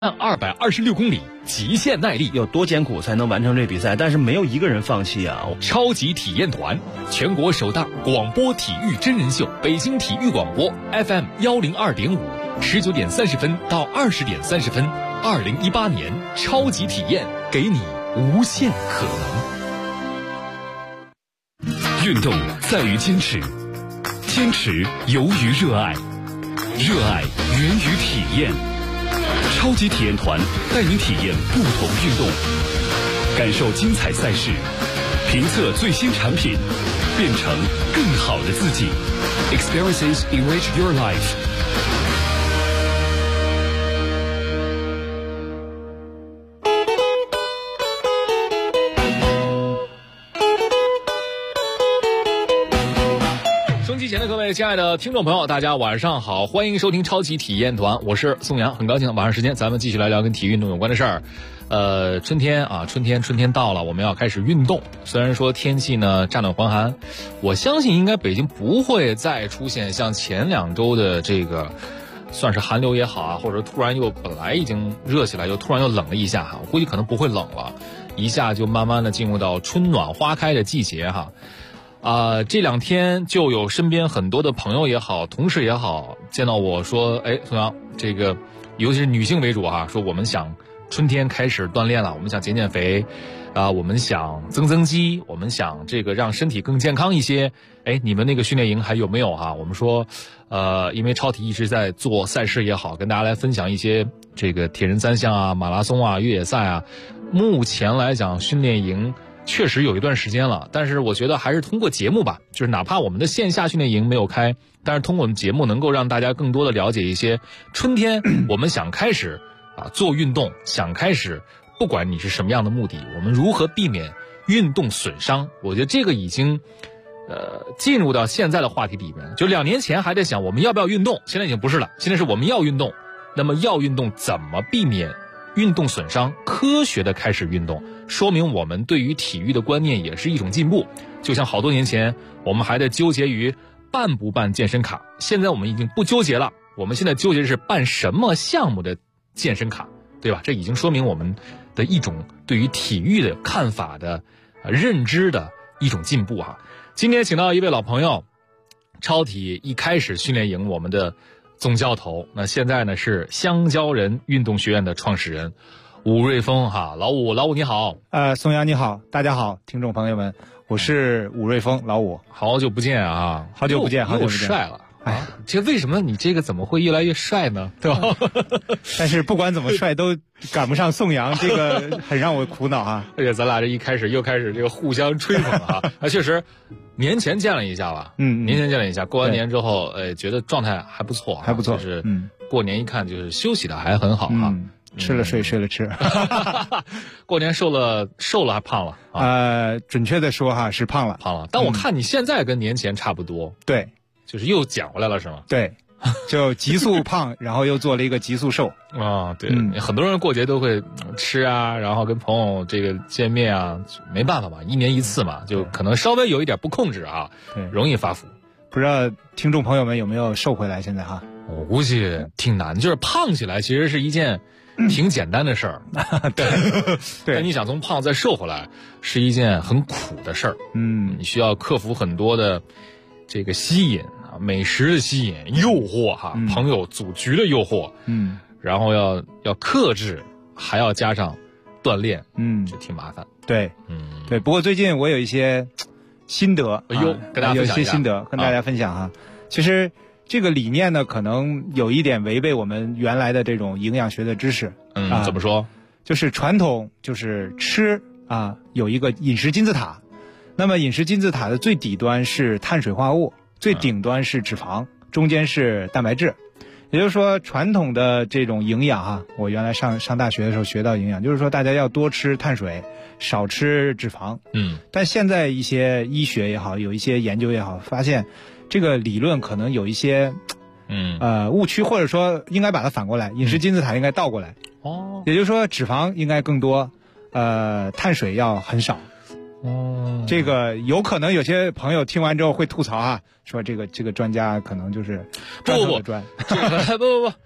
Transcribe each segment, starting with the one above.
226公里，极限耐力， 有多艰苦才能完成这比赛？但是没有一个人放弃啊！ 超级体验团，全国首档广播体育真人秀，北京体育广播 FM 102.5，19点30分到20点30分，2018年超级体验，给你无限可能。运动在于坚持，坚持由于热爱，热爱源于体验。超级体验团带您体验不同运动，感受精彩赛事，评测最新产品，变成更好的自己。Experiences enrich your life。前的各位亲爱的听众朋友，大家晚上好，欢迎收听超级体验团，我是宋阳，很高兴晚上时间咱们继续来聊跟体育运动有关的事儿。春天到了，我们要开始运动。虽然说天气呢乍暖还寒，我相信应该北京不会再出现像前2周的这个算是寒流也好啊，或者突然又本来已经热起来又突然又冷了一下哈，我估计可能不会冷了，一下就慢慢的进入到春暖花开的季节哈。这2天就有身边很多的朋友也好，同事也好，见到我说，宋阳，这个尤其是女性为主哈，说我们想春天开始锻炼了，我们想减减肥，我们想增肌，我们想这个让身体更健康一些。你们那个训练营还有没有哈？我们说，因为超体一直在做赛事也好，跟大家来分享一些这个铁人3项啊、马拉松啊、越野赛啊。目前来讲，训练营确实有一段时间了，但是我觉得还是通过节目吧，就是哪怕我们的线下训练营没有开，但是通过我们节目能够让大家更多的了解一些春天我们想开始做运动，想开始不管你是什么样的目的，我们如何避免运动损伤。我觉得这个已经进入到现在的话题里面，就2年前还在想我们要不要运动，现在已经不是了，现在是我们要运动。那么要运动怎么避免运动损伤，科学的开始运动，说明我们对于体育的观念也是一种进步。就像好多年前我们还在纠结于办不办健身卡，现在我们已经不纠结了，我们现在纠结的是办什么项目的健身卡，对吧？这已经说明我们的一种对于体育的看法的认知的一种进步哈。今天请到一位老朋友，超体一开始训练营我们的总教头，那现在呢是香蕉人运动学院的创始人武瑞峰哈。老武你好。 宋阳你好，大家好，听众朋友们，我是武瑞峰，老武。 好久不见啊， 好久不见， 又帅了。这为什么你这个怎么会越来越帅呢？对吧？ 但是不管怎么帅都赶不上宋阳，这个很让我苦恼啊。 而且咱俩这一开始又开始这个互相吹捧啊。确实年前见了一下吧，年前见了一下，过完年之后觉得状态还不错， 还不错， 就是过年一看就是休息的还很好哈。 吃了睡，睡了吃。 过年瘦了还胖了？ 准确的说哈是胖了。 但我看你现在跟年前差不多。 对， 就是又减回来了是吗？ 对，就急速胖，然后又做了一个急速瘦。 对，很多人过节都会吃啊，然后跟朋友这个见面啊，没办法嘛，1年1次嘛，就可能稍微有一点不控制啊，容易发福。 不知道听众朋友们有没有瘦回来？现在哈， 我估计挺难，就是胖起来其实是一件挺简单的事儿， 对， 但你想从胖再瘦回来，是一件很苦的事儿。你需要克服很多的这个吸引啊，美食的吸引、诱惑哈，朋友组局的诱惑，然后要克制，还要加上锻炼，就挺麻烦。 对，对。不过最近我有一些心得， 跟大家分享一下， 有些心得跟大家分享哈。其实这个理念呢，可能有一点违背我们原来的这种营养学的知识。 怎么说？ 就是传统就是吃有一个饮食金字塔，那么饮食金字塔的最底端是碳水化合物，最顶端是脂肪，中间是蛋白质。也就是说，传统的这种营养我原来上大学的时候学到营养，就是说大家要多吃碳水，少吃脂肪。但现在一些医学也好，有一些研究也好，发现这个理论可能有一些误区，或者说应该把它反过来，饮食金字塔应该倒过来。也就是说脂肪应该更多，碳水要很少。这个有可能有些朋友听完之后会吐槽说这个专家可能就是不，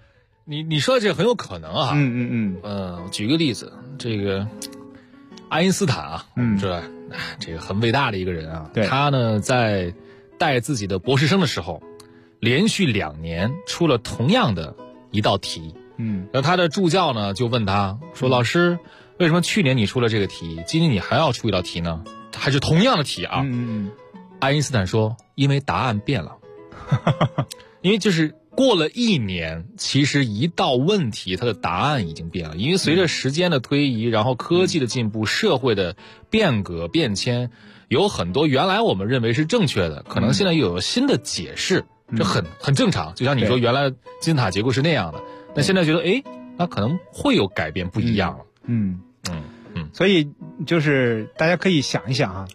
你说的这很有可能啊。举个例子，这个爱因斯坦啊，这个很伟大的一个人啊，他呢在带自己的博士生的时候，连续2年出了同样的一道题。然后他的助教呢就问他说：“老师，为什么去年你出了这个题，今年你还要出一道题呢？还是同样的题啊？”爱因斯坦说：“因为答案变了。”因为就是过了1年，其实一道问题它的答案已经变了。因为随着时间的推移，然后科技的进步，社会的变革变迁，有很多原来我们认为是正确的，可能现在又有新的解释，这很正常。就像你说，原来金字塔结构是那样的，那现在觉得那可能会有改变，不一样了。 所以就是大家可以想一想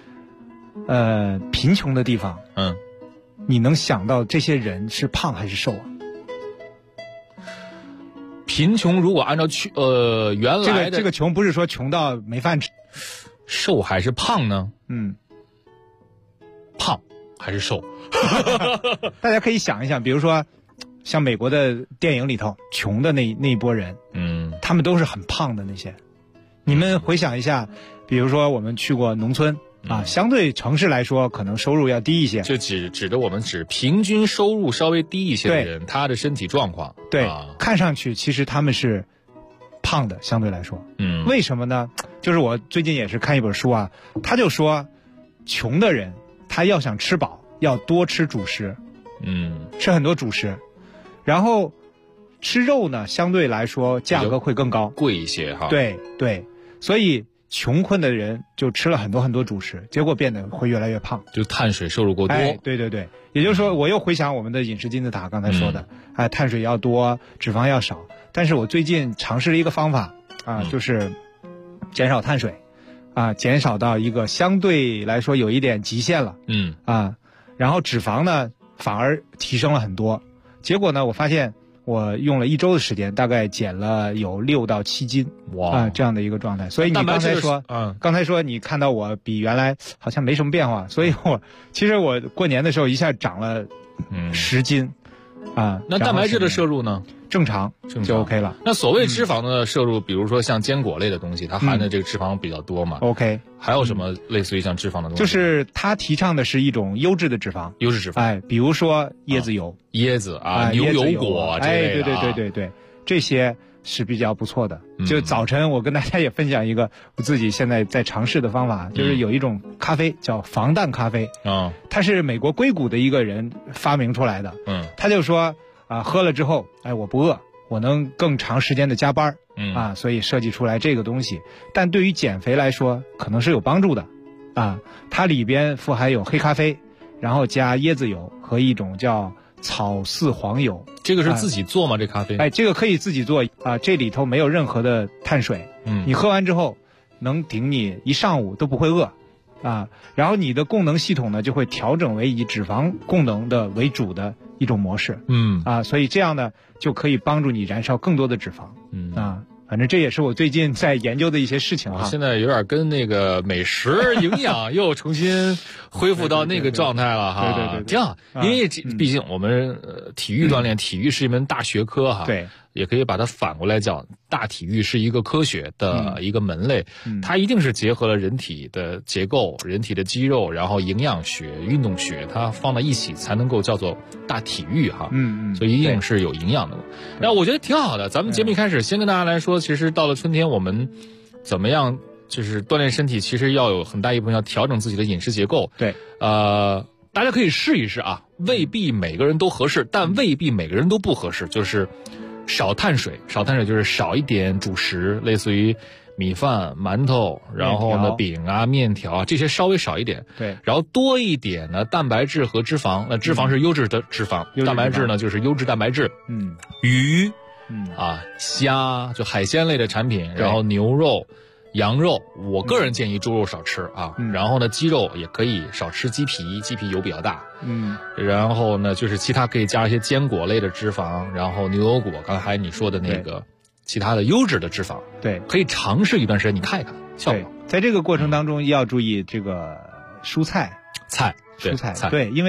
贫穷的地方，你能想到这些人是胖还是瘦啊？ 贫穷如果按照原来的这个穷不是说穷到没饭吃， 瘦还是胖呢？胖还是瘦？ 大家可以想一想，比如说像美国的电影里头穷的那一波人，他们都是很胖的那些。你们回想一下，比如说我们去过农村相对城市来说可能收入要低一些， 就指的我们指平均收入稍微低一些的人，他的身体状况看上去其实他们是胖的，相对来说。为什么呢？就是我最近也是看一本书啊，他就说穷的人他要想吃饱要多吃主食，吃很多主食，然后吃肉呢相对来说价格会更高， 贵一些哈。 对，所以穷困的人就吃了很多很多主食，结果变得会越来越胖， 就碳水摄入过多。 对，也就是说，我又回想我们的饮食金字塔刚才说的，碳水要多，脂肪要少。但是我最近尝试了一个方法就是减少碳水，减少到一个相对来说有一点极限了，然后脂肪呢反而提升了很多。结果呢，我发现我用了1周的时间，大概减了有6到7斤，这样的一个状态。所以你刚才说你看到我比原来好像没什么变化，所以其实我过年的时候一下长了10斤， 那蛋白质的摄入呢？ 正常就 OK 了。 那所谓脂肪的摄入，比如说像坚果类的东西，它含的这个脂肪比较多嘛 ？OK。 还有什么类似于像脂肪的东西？ 就是它提倡的是一种优质的脂肪，比如说椰子油、 椰子牛油果这类的对，这些是比较不错的。就早晨我跟大家也分享一个我自己现在在尝试的方法，就是有一种咖啡叫防弹咖啡，它是美国硅谷的一个人发明出来的，他就说喝了之后，我不饿，我能更长时间的加班，所以设计出来这个东西。但对于减肥来说，可能是有帮助的，它里边富含有黑咖啡，然后加椰子油和一种叫草饲黄油。 这个是自己做吗？这咖啡？ 这个可以自己做这里头没有任何的碳水，你喝完之后能顶你一上午都不会饿。然后你的功能系统呢就会调整为以脂肪功能的为主的一种模式，所以这样呢就可以帮助你燃烧更多的脂肪，反正这也是我最近在研究的一些事情现在有点跟那个美食营养又重新恢复到那个状态了哈， 对， 挺好。因为毕竟我们体育锻炼，体育是一门大学科哈， 对， 也可以把它反过来讲，大体育是一个科学的一个门类，它一定是结合了人体的结构、人体的肌肉，然后营养学、运动学，它放在一起才能够叫做大体育哈，所以一定是有营养的。那我觉得挺好的。咱们节目一开始先跟大家来说，其实到了春天，我们怎么样就是锻炼身体，其实要有很大一部分要调整自己的饮食结构。 对， 大家可以试一试未必每个人都合适，但未必每个人都不合适。就是少碳水就是少一点主食，类似于米饭、馒头，然后呢饼面条这些稍微少一点。 对， 然后多一点呢蛋白质和脂肪。那脂肪是优质的脂肪，蛋白质呢就是优质蛋白质。鱼，虾就海鲜类的产品，然后牛肉、羊肉，我个人建议猪肉少吃然后呢鸡肉也可以少吃，鸡皮油比较大。然后呢就是其他可以加一些坚果类的脂肪，然后牛油果，刚才你说的那个其他的优质的脂肪， 对， 可以尝试一段时间，你看一看效果。 在这个过程当中要注意这个蔬菜， 对， 因为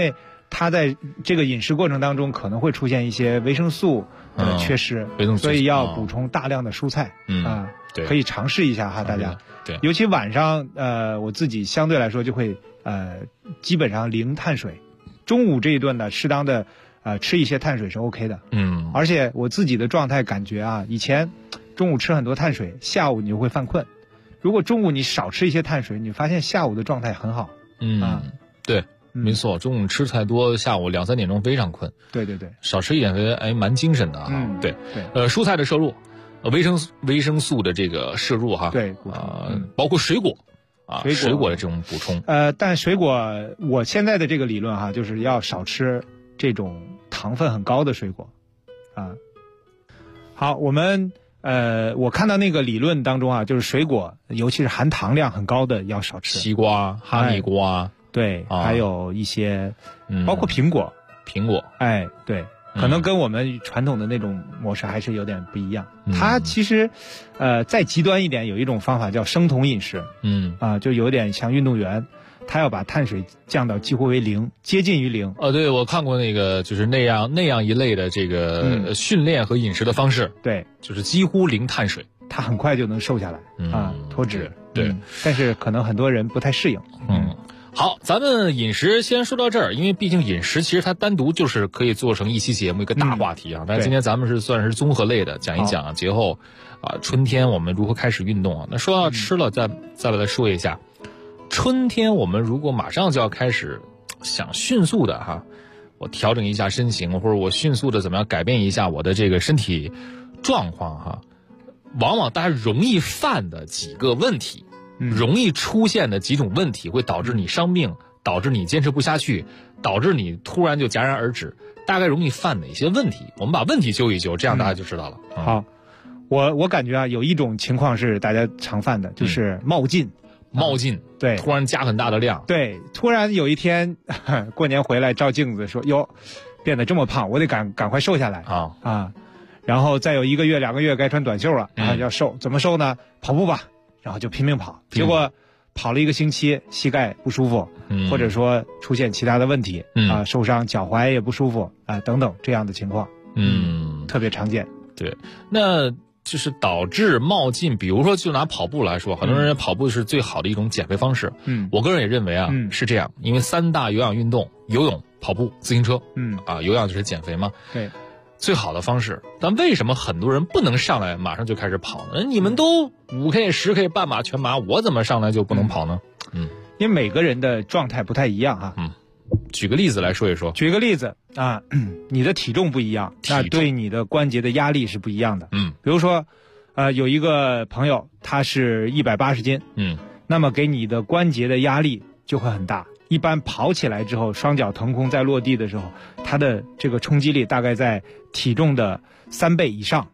它在这个饮食过程当中可能会出现一些维生素的缺失， 维生素， 所以要补充大量的蔬菜。 对， 可以尝试一下哈，大家。 对， 尤其晚上，我自己相对来说就会基本上零碳水，中午这一顿呢，适当的吃一些碳水是 OK 的。而且我自己的状态感觉啊，以前中午吃很多碳水，下午你就会犯困。如果中午你少吃一些碳水，你发现下午的状态很好。 对。没错，中午吃太多，下午2、3点钟非常困。 对对对， 少吃一点，蛮精神的啊。对。蔬菜的摄入，维生素的这个摄入哈。 对包括水果啊，水果的这种补充。 但水果我现在的这个理论哈，就是要少吃这种糖分很高的水果啊。好，我看到那个理论当中啊，就是水果，尤其是含糖量很高的要少吃， 西瓜、哈密瓜。 对，还有一些，包括苹果，对，可能跟我们传统的那种模式还是有点不一样。它其实，再极端一点，有一种方法叫生酮饮食，就有点像运动员，他要把碳水降到几乎为零，接近于零。 对，我看过那个，就是那样一类的这个训练和饮食的方式， 对， 就是几乎零碳水， 他很快就能瘦下来，脱脂。 对， 但是可能很多人不太适应。 好，咱们饮食先说到这儿，因为毕竟饮食其实它单独就是可以做成一期节目一个大话题啊。但是今天咱们算是综合类的，讲一讲节后春天我们如何开始运动啊。那说到吃了，再来说一下，春天我们如果马上就要开始想迅速的我调整一下身形，或者我迅速的怎么样改变一下我的这个身体状况往往大家容易犯的几个问题。容易出现的几种问题会导致你伤病，导致你坚持不下去，导致你突然就戛然而止。大概容易犯哪些问题？我们把问题揪一揪，这样大家就知道了。 好，我感觉有一种情况是大家常犯的，就是冒进。 对，突然加很大的量。 对，突然有一天过年回来照镜子说哟，变得这么胖，我得赶快瘦下来然后再有1个月2个月该穿短袖了，然后要瘦，怎么瘦呢？跑步吧。然后就拼命跑，结果跑了1个星期，膝盖不舒服，或者说出现其他的问题受伤，脚踝也不舒服等等这样的情况，特别常见。 对，那就是导致冒进，比如说就拿跑步来说，很多人跑步是最好的一种减肥方式。我个人也认为是这样，因为3大有氧运动，游泳、跑步、自行车，有氧就是减肥嘛。 对。 最好的方式，但为什么很多人不能上来马上就开始跑呢？你们都5K、10K 半马、全马，我怎么上来就不能跑呢？ 因为每个人的状态不太一样举个例子来说一说。 举个例子你的体重不一样，那对你的关节的压力是不一样的。比如说，有一个朋友他是180斤，那么给你的关节的压力就会很大。一般跑起来之后，双脚腾空在落地的时候，它的这个冲击力大概在体重的3倍以上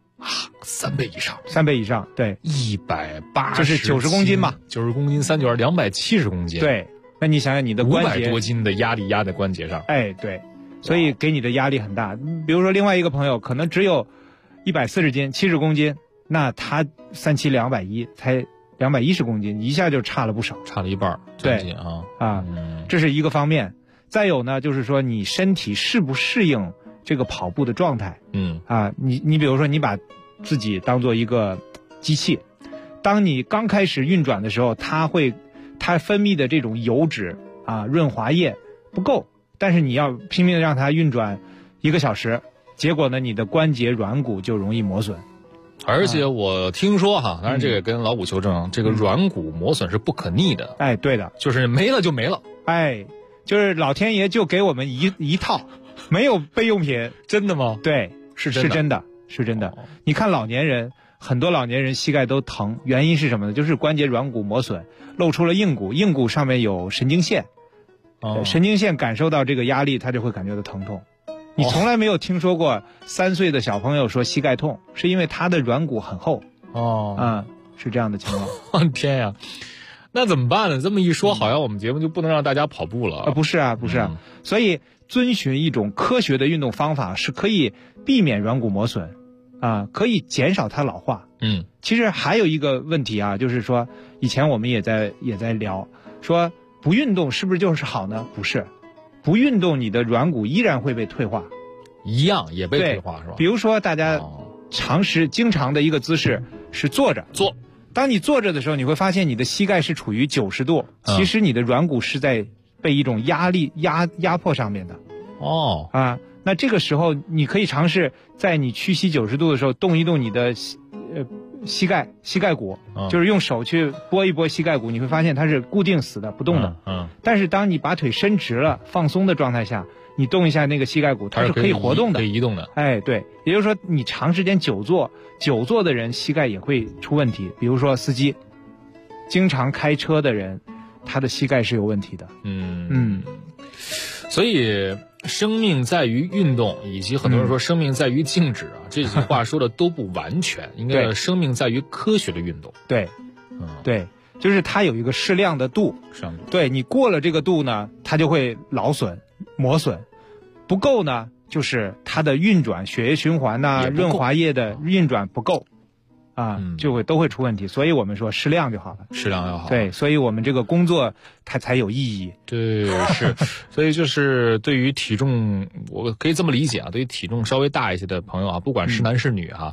3倍以上 ，3倍以上，对 ，180 就是90公斤嘛 ，90公斤392，270公斤， 对。那你想想你的关节 500多斤的压力压在关节上， 对，所以给你的压力很大。比如说另外一个朋友可能只有140斤，70公斤，那他372、210才210公斤，一下就差了不少， 差了一半， 对这是一个方面。再有呢，就是说你身体适不适应这个跑步的状态。你比如说你把自己当做一个机器，当你刚开始运转的时候，它分泌的这种油脂润滑液不够，但是你要拼命让它运转1个小时，结果呢你的关节软骨就容易磨损。 而且我听说当然这个跟老五求证，这个软骨磨损是不可逆的。 对的， 就是没了就没了。 就是老天爷就给我们一套，没有备用品。 真的吗？ 对，是真的。你看很多老年人膝盖都疼，原因是什么呢？就是关节软骨磨损，露出了硬骨，硬骨上面有神经线，神经线感受到这个压力，它就会感觉到疼痛。你从来没有听说过3岁的小朋友说膝盖痛，是因为他的软骨很厚。是这样的情况。 天呀，那怎么办呢？这么一说，好像我们节目就不能让大家跑步了。 不是。所以遵循一种科学的运动方法是可以避免软骨磨损可以减少它老化。其实还有一个问题就是说以前我们也在聊说不运动是不是就是好呢？不是， 不运动，你的软骨依然会被退化， 一样也被退化是吧？ 比如说大家经常的一个姿势是坐着坐。 当你坐着的时候，你会发现你的膝盖是处于90度，其实你的软骨是在被一种压力压迫上面的。那这个时候你可以尝试在你屈膝90度的时候动一动你的膝盖骨，就是用手去拨一拨膝盖骨，你会发现它是固定死的不动的。但是当你把腿伸直了放松的状态下，你动一下那个膝盖骨，它是可以活动的， 可以移动的。 对，也就是说你长时间久坐的人膝盖也会出问题，比如说司机经常开车的人，他的膝盖是有问题的。 所以生命在于运动，以及很多人说生命在于静止啊，这句话说的都不完全，应该生命在于科学的运动。 对，就是它有一个适量的度。对，你过了这个度呢，它就会劳损、磨损；不够呢，就是它的运转、血液循环润滑液的运转不够。都会出问题，所以我们说适量就好了， 适量要好。 对，所以我们这个工作它才有意义。 对，是，所以就是对于体重，我可以这么理解啊，对于体重稍微大一些的朋友啊，不管是男是女哈，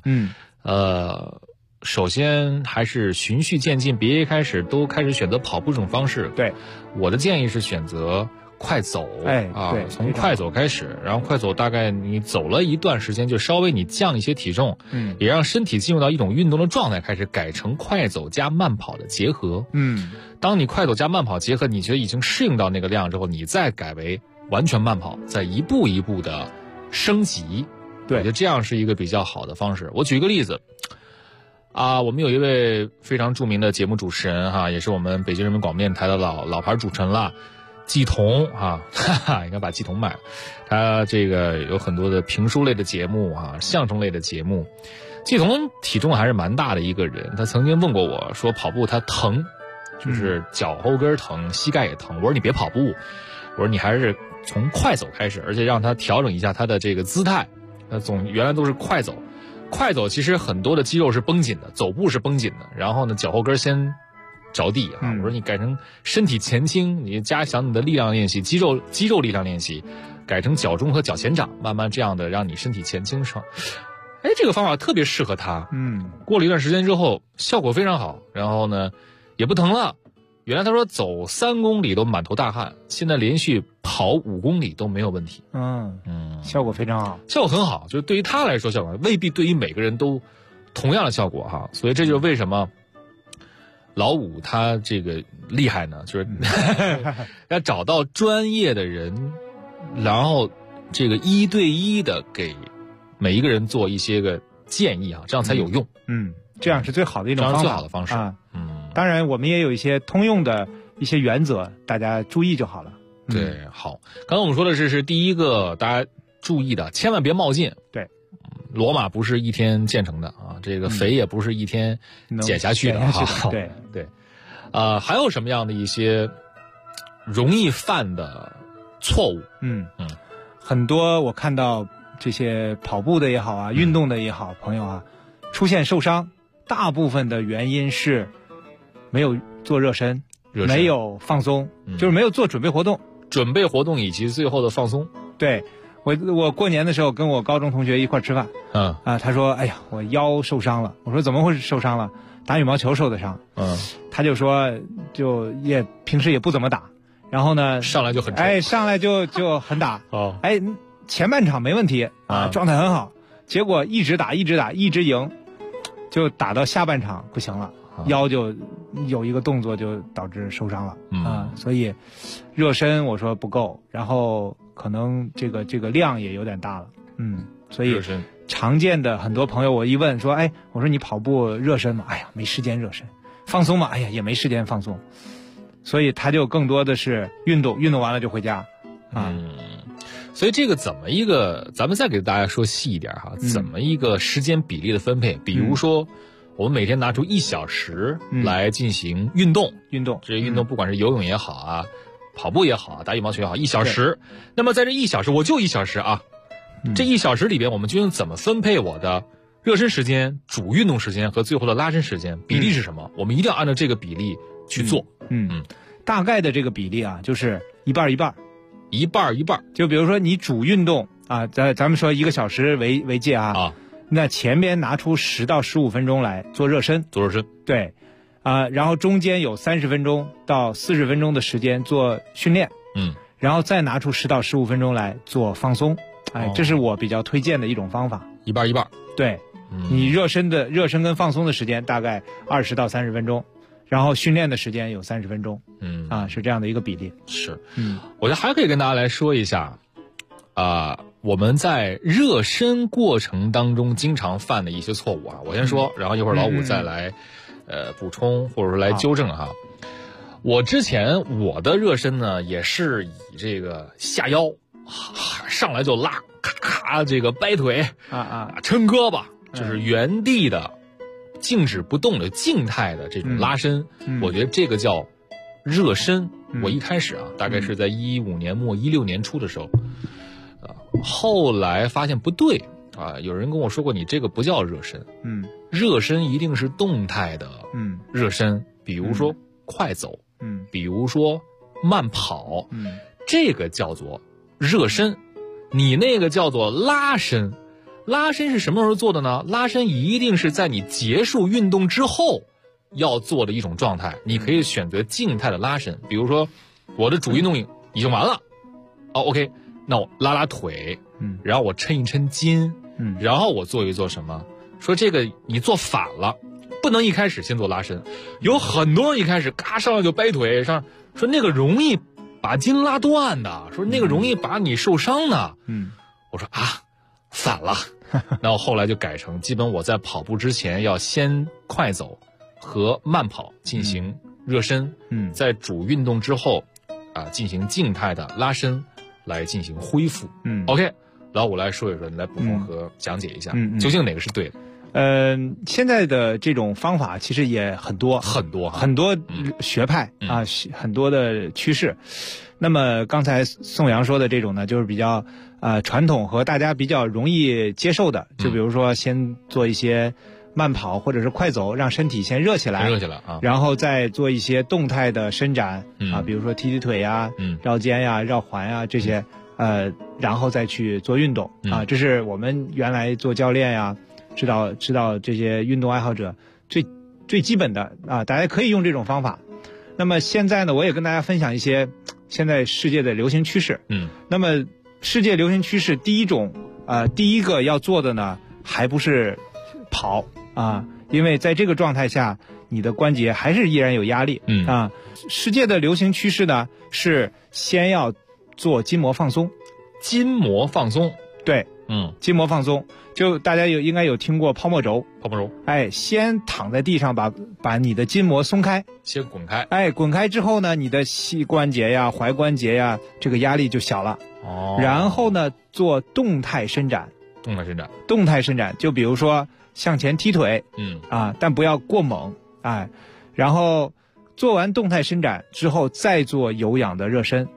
首先还是循序渐进，别一开始都开始选择跑步这种方式。 对， 我的建议是选择快走，从快走开始，然后快走大概你走了一段时间，就稍微你降一些体重，也让身体进入到一种运动的状态，开始改成快走加慢跑的结合。当你快走加慢跑结合，你觉得已经适应到那个量之后，你再改为完全慢跑，再一步一步的升级。对，我觉得这样是一个比较好的方式。我举一个例子。我们有一位非常著名的节目主持人也是我们北京人民广播电台的老牌主持人了，季彤应该把季彤买了。他这个有很多的评书类的节目相声类的节目。季彤体重还是蛮大的一个人，他曾经问过我说跑步他疼，就是脚后跟疼，膝盖也疼。我说你别跑步，我说你还是从快走开始，而且让他调整一下他的这个姿态。原来都是快走。快走其实很多的肌肉是绷紧的，走步是绷紧的，然后呢脚后跟先着地我说你改成身体前倾，你加强你的力量练习，肌肉力量练习，改成脚中和脚前掌，慢慢这样的让你身体前倾上。这个方法特别适合他。过了一段时间之后效果非常好，然后呢也不疼了。原来他说走3公里都满头大汗，现在连续跑5公里都没有问题。 效果非常好， 效果很好，就是对于他来说效果未必对于每个人都同样的效果所以这就是为什么老五他这个厉害呢，就是要找到专业的人，然后这个1对1的给每一个人做一些个建议这样才有用。 这样是最好的一种方法， 最好的方式当然我们也有一些通用的一些原则，大家注意就好了。 对，好，刚才我们说的是第一个大家注意的，千万别冒进。 对， 罗马不是一天建成的这个肥也不是一天减下去的对，还有什么样的一些容易犯的错误？ 很多我看到这些跑步的也好运动的也好，朋友出现受伤，大部分的原因是没有做热身，没有放松，就是没有做准备活动以及最后的放松。 对，我过年的时候跟我高中同学一块吃饭，他说哎呀我腰受伤了，我说怎么会受伤了？打羽毛球受的伤。他就说平时也不怎么打，然后呢上来就很很打前半场没问题状态很好，结果一直打一直赢，就打到下半场不行了，腰就有一个动作就导致受伤了所以热身我说不够，然后可能这个量也有点大了所以常见的很多朋友我一问说我说你跑步热身吗？没时间热身。放松吗？也没时间放松。所以他就更多的是运动完了就回家所以这个怎么一个，咱们再给大家说细一点怎么一个时间比例的分配？比如说我们每天拿出1小时来进行运动，这些运动不管是游泳也好跑步也好打羽毛球也好，1小时。那么在这1小时，我就1小时这1小时里边，我们究竟怎么分配我的热身时间、主运动时间和最后的拉伸时间？比例是什么？我们一定要按照这个比例去做。 大概的这个比例就是一半一半一半一半。 就比如说你主运动啊，咱们说1个小时为界啊，那前边拿出10到15分钟来做热身，对，然后中间有30分钟到40分钟的时间做训练，然后再拿出10到15分钟来做放松，这是我比较推荐的一种方法， 一半一半。 对，你热身跟放松的时间大概20到30分钟。然后训练的时间有30分钟，是这样的一个比例。 是，我觉得还可以跟大家来说一下，我们在热身过程当中经常犯的一些错误啊。我先说，然后一会儿老五再来，补充或者说来纠正哈。我之前我的热身呢，也是以这个下腰，上来就拉，咔咔这个掰腿，抻胳膊，就是原地的。静止不动的静态的这种拉伸，我觉得这个叫热身。我一开始大概是在15年末16年初的时候，后来发现不对有人跟我说过，你这个不叫热身，热身一定是动态的，热身，比如说快走，比如说慢跑，这个叫做热身，你那个叫做拉伸。拉伸是什么时候做的呢？拉伸一定是在你结束运动之后要做的一种状态。你可以选择静态的拉伸，比如说我的主运动已经完了，OK， 那我拉拉腿，然后我抻一抻筋，然后我做一做什么？说这个你做反了，不能一开始先做拉伸。有很多人一开始嘎上来就掰腿，说那个容易把筋拉断的，说那个容易把你受伤的。我说反了。然后后来就改成，基本我在跑步之前要先快走和慢跑进行热身，在主运动之后进行静态的拉伸来进行恢复。OK， 老五来说一说，你来补充和讲解一下，究竟哪个是对的？ 现在的这种方法其实也很多学派很多的趋势。那么刚才宋阳说的这种呢，就是比较传统和大家比较容易接受的，就比如说先做一些慢跑或者是快走，让身体先热起来，然后再做一些动态的伸展比如说踢腿呀、绕肩呀、绕环呀这些，然后再去做运动这是我们原来做教练呀，知道这些运动爱好者最基本的大家可以用这种方法。那么现在呢，我也跟大家分享一些现在世界的流行趋势。那么世界流行趋势第一个要做的呢，还不是跑因为在这个状态下，你的关节还是依然有压力。世界的流行趋势呢，是先要做筋膜放松。 筋膜放松， 对，筋膜放松，就大家应该有听过泡沫轴。先躺在地上把你的筋膜松开， 先滚开。 滚开之后呢，你的膝关节呀、踝关节呀，这个压力就小了。然后呢，做动态伸展。动态伸展，就比如说向前踢腿，但不要过猛，然后做完动态伸展之后，再做有氧的热身。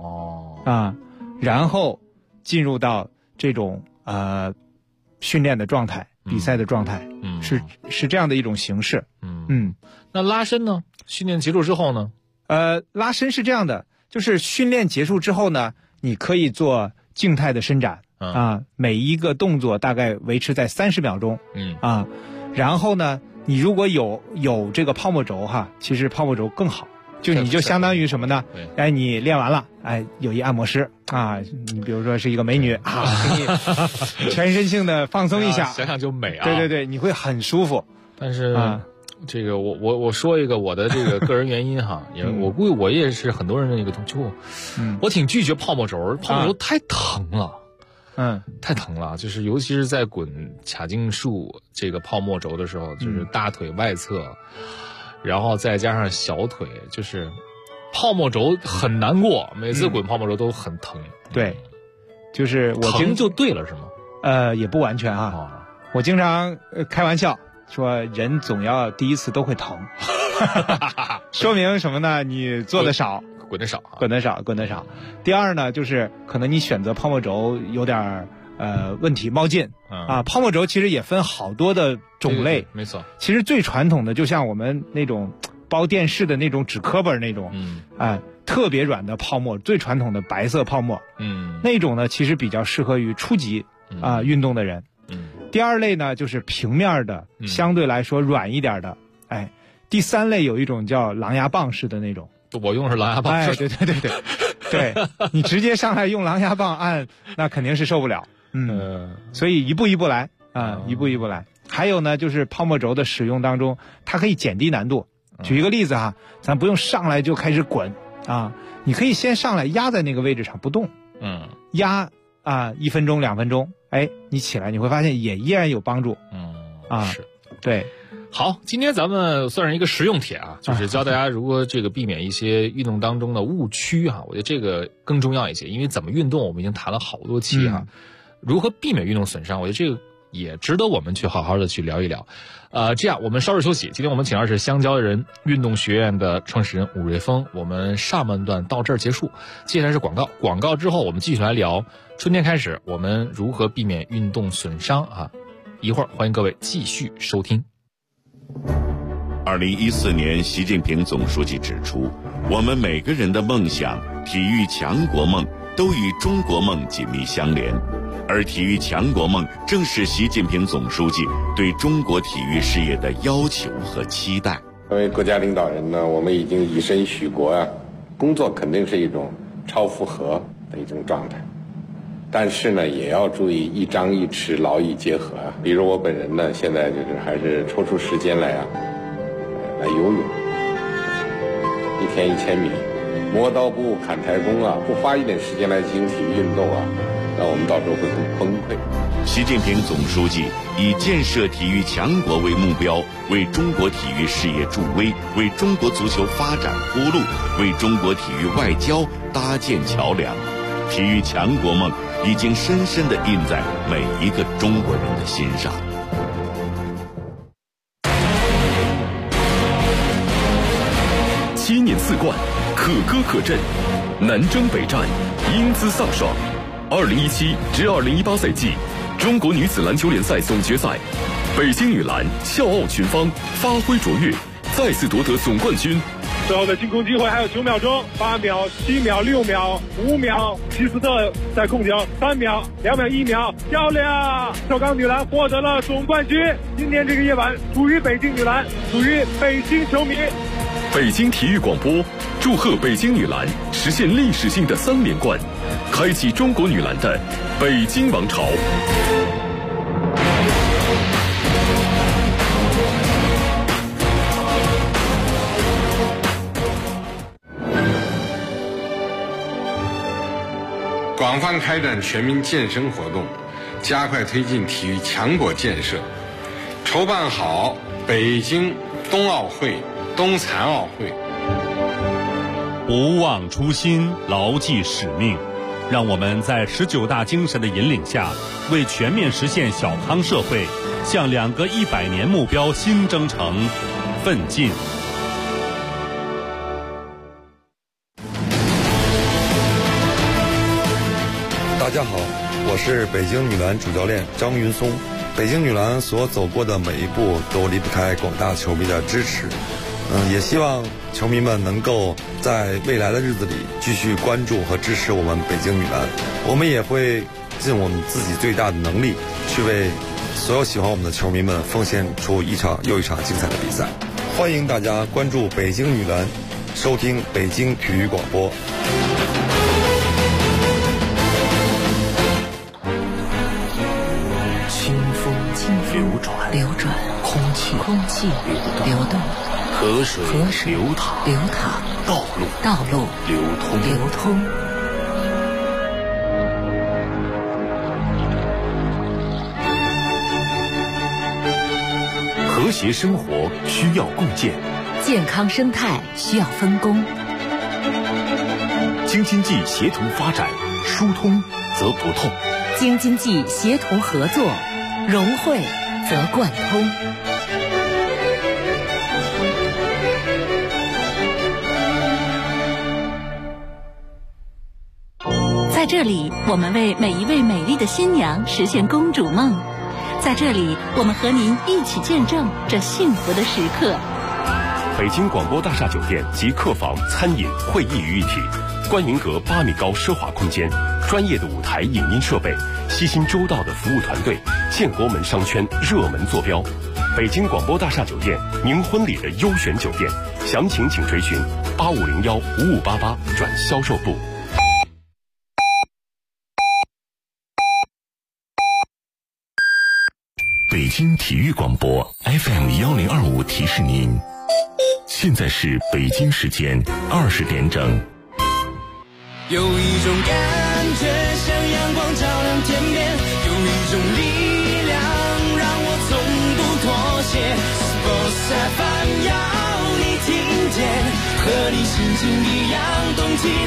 然后进入到这种训练的状态、比赛的状态，是这样的一种形式。 那拉伸呢？训练结束之后呢？ 拉伸是这样的，就是训练结束之后呢，你可以做静态的伸展每一个动作大概维持在30秒钟。然后呢，你如果有这个泡沫轴其实泡沫轴更好。你就相当于什么呢？你练完了，有一按摩师你比如说是一个美女给你全身性的放松一下， 想想就美对，你会很舒服。 但是这个我说一个我的这个个人原因我估计我也是很多人的一个我挺拒绝泡沫轴太疼了。太疼了，就是尤其是在滚卡茎树这个泡沫轴的时候，就是大腿外侧。然后再加上小腿，就是泡沫轴很难过，每次滚泡沫轴都很疼。 对，就是我疼就对了是吗？ 也不完全我经常开玩笑说，人总要第一次都会疼，说明什么呢？你做的少， 滚得少。 第二呢，就是可能你选择泡沫轴有点问题冒进泡沫轴其实也分好多的种类。 没错， 其实最传统的就像我们那种包电视的那种纸壳本那种，特别软的泡沫，最传统的白色泡沫，那种呢其实比较适合于初级运动的人。第二类呢就是平面的，相对来说软一点的，第三类有一种叫狼牙棒式的那种， 我用的是狼牙棒， 对，你直接上来用狼牙棒按，那肯定是受不了。所以一步一步来一步一步来。还有呢，就是泡沫轴的使用当中，它可以减低难度。举一个例子哈，咱不用上来就开始滚你可以先上来压在那个位置上不动，压1分钟2分钟，你起来你会发现也依然有帮助。 是， 对。 好，今天咱们算是一个实用帖就是教大家如何这个避免一些运动当中的误区我觉得这个更重要一些，因为怎么运动我们已经谈了好多期如何避免运动损伤，我觉得这个也值得我们去好好的去聊一聊。这样我们稍事休息，今天我们请到的是香蕉人运动学院的创始人武瑞峰，我们上半段到这儿结束，接下来是广告，广告之后我们继续来聊春天开始我们如何避免运动损伤一会儿欢迎各位继续收听。 2014年，习近平总书记指出，我们每个人的梦想、体育强国梦都与中国梦紧密相连，而体育强国梦正是习近平总书记对中国体育事业的要求和期待。 作为国家领导人呢，我们已经以身许国工作肯定是一种超负荷的一种状态，但是呢，也要注意一张一弛，劳逸结合比如我本人呢，现在就是还是抽出时间来游泳，1天1000米，磨刀不误砍柴工不花一点时间来进行体育运动那我们到时候会很崩溃。 习近平总书记以建设体育强国为目标，为中国体育事业助威，为中国足球发展铺路，为中国体育外交搭建桥梁。体育强国梦已经深深地印在每一个中国人的心上。 7年4冠，可歌可阵，南征北战，英姿飒爽。2017至2018赛季中国女子篮球联赛总决赛，北京女篮笑傲群芳，发挥卓越，再次夺得总冠军。 最后的进攻机会还有9秒钟，8秒、7秒、6秒、5秒，希斯特在控球，3秒、2秒、1秒，漂亮！首钢女篮获得了总冠军。今天这个夜晚属于北京女篮，属于北京球迷。 北京体育广播祝贺北京女篮实现历史性的3连冠，开启中国女篮的北京王朝。 广泛开展全民健身活动，加快推进体育强国建设，筹办好北京冬奥会、冬残奥会。 不忘初心，牢记使命，让我们在19大精神的引领下，为全面实现小康社会，向2个100年目标新征程奋进。 大家好，我是北京女篮主教练张云松。北京女篮所走过的每一步都离不开广大球迷的支持。也希望球迷们能够在未来的日子里继续关注和支持我们北京女篮。我们也会尽我们自己最大的能力，去为所有喜欢我们的球迷们奉献出一场又一场精彩的比赛。欢迎大家关注北京女篮，收听北京体育广播。 流转，空气流动，河水流淌，道路流通。 和谐生活需要共建， 健康生态需要分工。 京津冀协同发展，疏通则不痛； 京津冀协同合作，融汇则贯通。在这里，我们为每一位美丽的新娘实现公主梦。在这里，我们和您一起见证这幸福的时刻。 北京广播大厦酒店及客房、餐饮、会议于一体，观云阁8米高奢华空间，专业的舞台影音设备，悉心周到的服务团队，建国门商圈热门坐标。北京广播大厦酒店，您婚礼的优选酒店，详情请垂询8501-5588转销售部。 北京体育广播 FM1025提示您，现在是北京时间20点整。 有一种感觉像阳光照亮天边，有一种力量让我从不妥协。Sports FM 要你听见，和你心情一样动起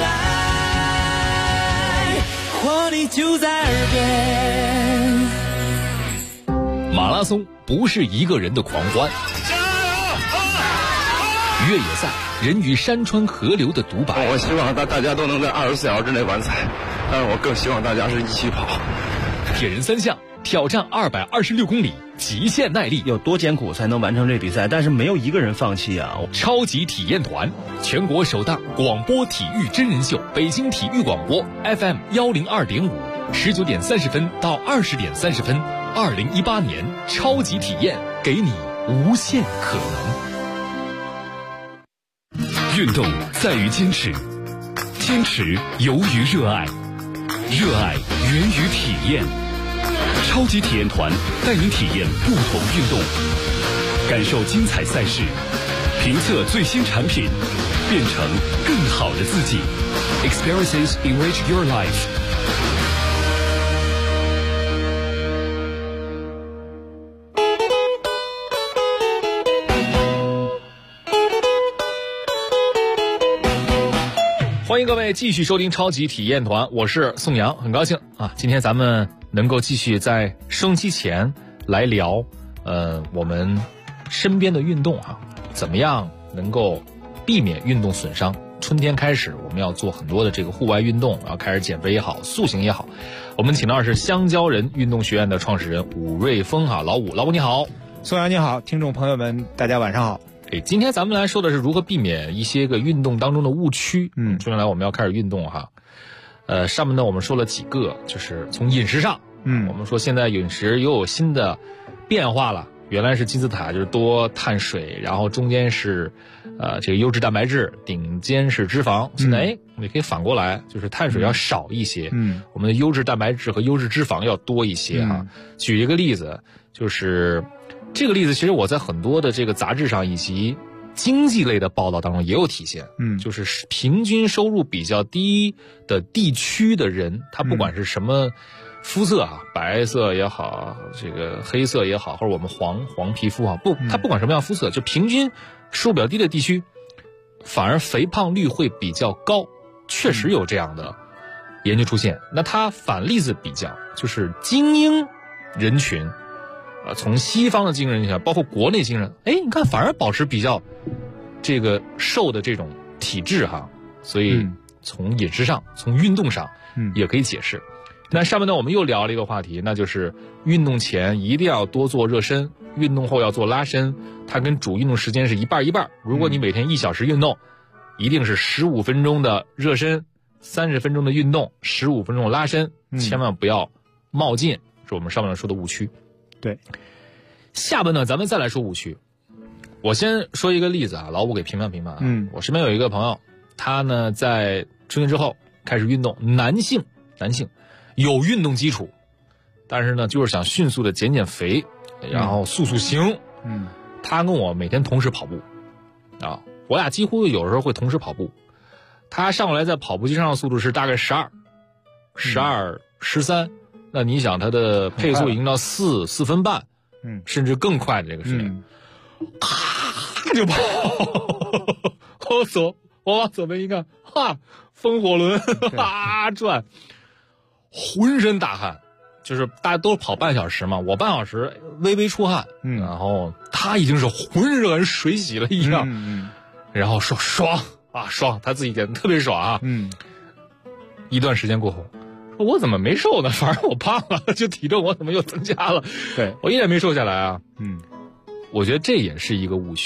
来，活力就在耳边。 马拉松不是一个人的狂欢，越野赛人与山川河流的独白。 我希望大家都能在24小时之内完赛，但是我更希望大家是一起跑。 铁人3项挑战226公里，极限耐力， 有多艰苦才能完成这比赛？但是没有一个人放弃啊！ 超级体验团，全国首档广播体育真人秀，北京体育广播 FM102.5，19点30分到20点30分，2018年超级体验，给你无限可能。 运动在于坚持，坚持由于热爱，热爱源于体验。超级体验团带您体验不同运动，感受精彩赛事，评测最新产品，变成更好的自己。Experiences enrich your life。 欢迎各位继续收听超级体验团，我是宋阳，很高兴啊，今天咱们能够继续在收音机前来聊，我们身边的运动啊，怎么样能够避免运动损伤？春天开始，我们要做很多的这个户外运动，然后开始减肥也好，塑形也好。我们请到的是香蕉人运动学院的创始人武瑞峰哈，老武你好。 宋阳你好，听众朋友们大家晚上好。 今天咱们来说的是如何避免一些个运动当中的误区。接下来我们要开始运动哈。上面呢我们说了几个，就是从饮食上，我们说现在饮食又有新的变化了。原来是金字塔，就是多碳水，然后中间是这个优质蛋白质，顶尖是脂肪。现在你可以反过来，就是碳水要少一些，我们的优质蛋白质和优质脂肪要多一些哈。举一个例子，就是这个例子其实我在很多的这个杂志上以及经济类的报道当中也有体现，就是平均收入比较低的地区的人，他不管是什么肤色啊，白色也好，这个黑色也好，或者我们黄皮肤啊，他不管什么样肤色，就平均收入比较低的地区，反而肥胖率会比较高，确实有这样的研究出现。那他反例子比较，就是精英人群。从西方的精英人群，包括国内精英人，你看反而保持比较这个瘦的这种体质哈，所以从饮食上，从运动上，也可以解释。那上面呢，我们又聊了一个话题，那就是运动前一定要多做热身，运动后要做拉伸，它跟主运动时间是一半一半。如果你每天1小时运动，一定是15分钟的热身，30分钟的运动，15分钟的拉伸，千万不要冒进，是我们上面说的误区。 对， 下边呢，咱们再来说误区。我先说一个例子啊，老武给评判评判啊。我身边有一个朋友，他呢在春节之后开始运动，男性有运动基础，但是呢就是想迅速的减肥，然后塑形。他跟我每天同时跑步啊，我俩几乎有时候会同时跑步。他上来在跑步机上的速度是大概12、13。那你想他的配速已经到4分半，甚至更快的这个时间，咔就跑，我往左边一看，风火轮转，浑身大汗，就是大家都跑半小时嘛，我半小时微微出汗，然后他已经是浑身跟水洗了一样，然后说爽，他自己觉得特别爽啊，一段时间过后。我怎么没瘦呢？反而我胖了，就体重我怎么又增加了？ 对， 我一点没瘦下来啊。我觉得这也是一个误区。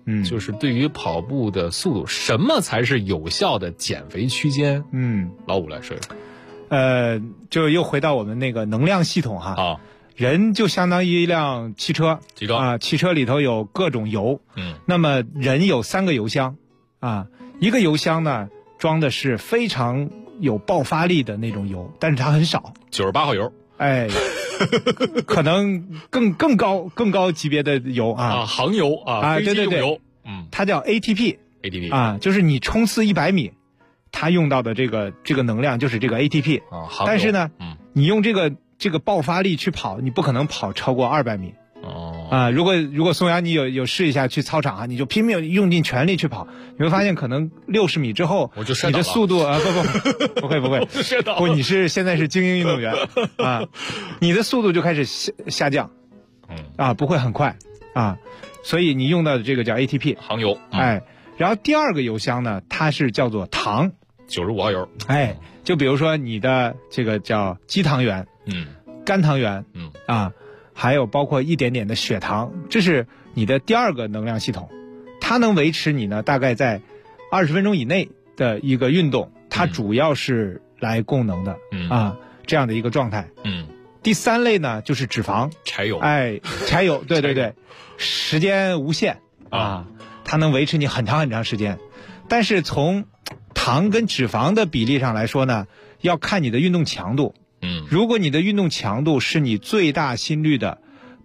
就是对于跑步的速度，什么才是有效的减肥区间？老武来说说。 就又回到我们那个能量系统哈。 好， 人就相当于一辆汽车啊，汽车里头有各种油。那么人有3个油箱啊，一个油箱呢装的是非常有爆发力的那种油，但是它很少 ，98号油。 可能更高级别的油啊， 航油啊，飞机用油。 它叫 ATP 啊，就是你冲刺100米。它用到的这个能量就是这个 ATP 啊， 但是呢，你用这个爆发力去跑，你不可能跑超过200米啊。如果松阳你有试一下去操场啊，你就拼命用尽全力去跑，你会发现可能60米之后，你的速度啊不会不，你现在是精英运动员啊，你的速度就开始下降，不会很快啊，所以你用到的这个叫 ATP 航油， 然后第2个油箱呢，它是叫做糖 ，95号油。 就比如说你的这个叫肌糖原，肝糖原，还有包括一点点的血糖，这是你的第2个能量系统，它能维持你呢大概在20分钟以内的一个运动，它主要是来供能的这样的一个状态。第3类呢就是脂肪， 柴油， 柴油，对，时间无限啊。它能维持你很长很长时间，但是从糖跟脂肪的比例上来说呢，要看你的运动强度。如果你的运动强度是你最大心率的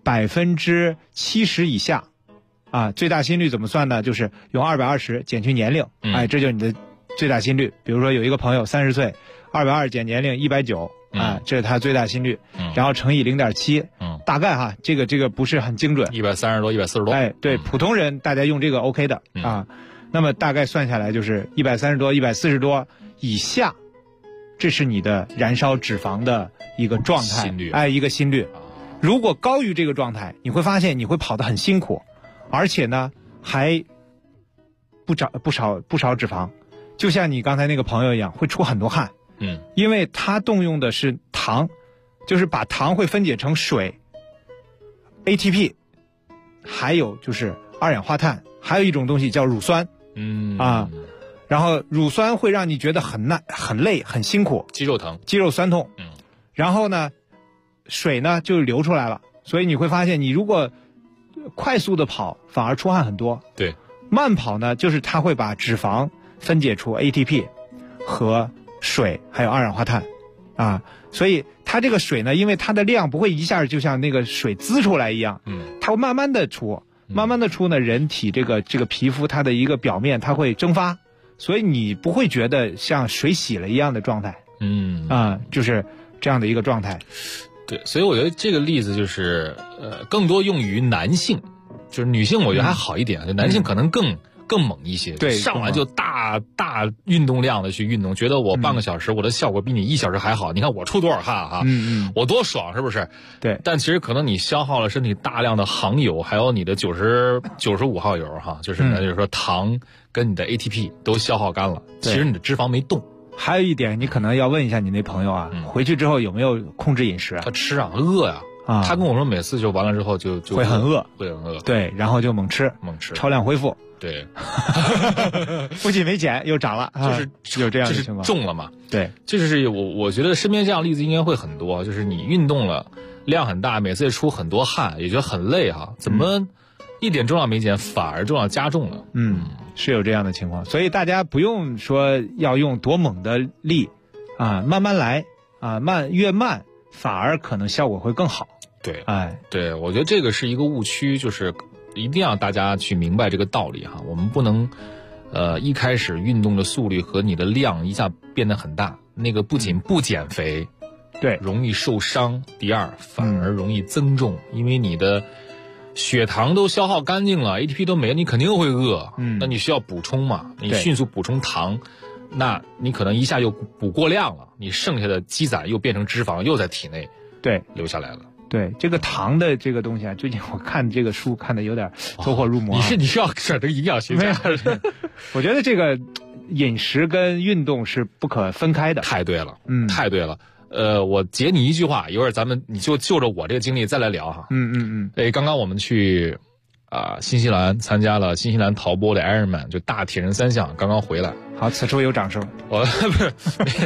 70%以下，最大心率怎么算呢？就是用220减去年龄，这就是你的最大心率。比如说有一个朋友30岁，220减年龄190，这是他最大心率，然后乘以0.7，大概哈，这个不是很精准 ，130多140多， 对，普通人大家用这个 OK 的啊，那么大概算下来就是130多140多以下，这是你的燃烧脂肪的一个状态，一个心率。如果高于这个状态，你会发现你会跑得很辛苦，而且呢还不少脂肪，就像你刚才那个朋友一样，会出很多汗。因为它动用的是糖，就是把糖会分解成水、ATP， 还有就是2氧化碳，还有一种东西叫乳酸。然后乳酸会让你觉得很累、很辛苦， 肌肉疼、 肌肉酸痛。然后呢，水呢就流出来了，所以你会发现，你如果快速的跑，反而出汗很多。 对， 慢跑呢，就是它会把脂肪分解出 ATP 和水还有2氧化碳所以它这个水呢，因为它的量不会一下就像那个水滋出来一样，它会慢慢的出呢，人体这个皮肤它的一个表面它会蒸发，所以你不会觉得像水洗了一样的状态。就是这样的一个状态。 对，所以我觉得这个例子就是更多用于男性，就是女性我觉得还好一点，就男性可能更猛一些， 对， 上来就大运动量的去运动，觉得我半个小时我的效果比你1小时还好，你看我出多少汗哈，我多爽，是不是？ 对， 但其实可能你消耗了身体大量的航油，还有你的95号油哈，就是呢，就是说糖跟你的 ATP 都消耗干了，其实你的脂肪没动。 还有一点，你可能要问一下你那朋友啊，回去之后有没有控制饮食啊？ 他吃饿呀。他跟我说每次就完了之后就会很饿，对，然后就猛吃，超量恢复， 对， 不仅没减又涨了， 就是有这样的情况， 重了嘛， 对， 就是我觉得身边这样例子应该会很多，就是你运动了量很大，每次也出很多汗，也觉得很累哈，怎么一点重量没减，反而重量加重了？ 是有这样的情况，所以大家不用说要用多猛的力慢慢来越慢反而可能效果会更好。 对，对，我觉得这个是一个误区，就是一定要大家去明白这个道理哈。我们不能，一开始运动的速率和你的量一下变得很大，那个不仅不减肥， 对， 容易受伤。第二，反而容易增重，因为你的血糖都消耗干净了 ，ATP 都没了，你肯定会饿。那你需要补充嘛？你迅速补充糖，那你可能一下又补过量了，你剩下的积攒又变成脂肪，又在体内留下来了。 对，这个糖的这个东西最近我看这个书看的有点走火入魔。 你是要选这个营养学家？ 我觉得这个饮食跟运动是不可分开的。 太对了，太对了。我截你一句话，一会儿你就着我这个经历再来聊哈。刚刚我们去新西兰参加了新西兰陶波的 Ironman， 就大铁人3项，刚刚回来。 好，此处有掌声。 不是，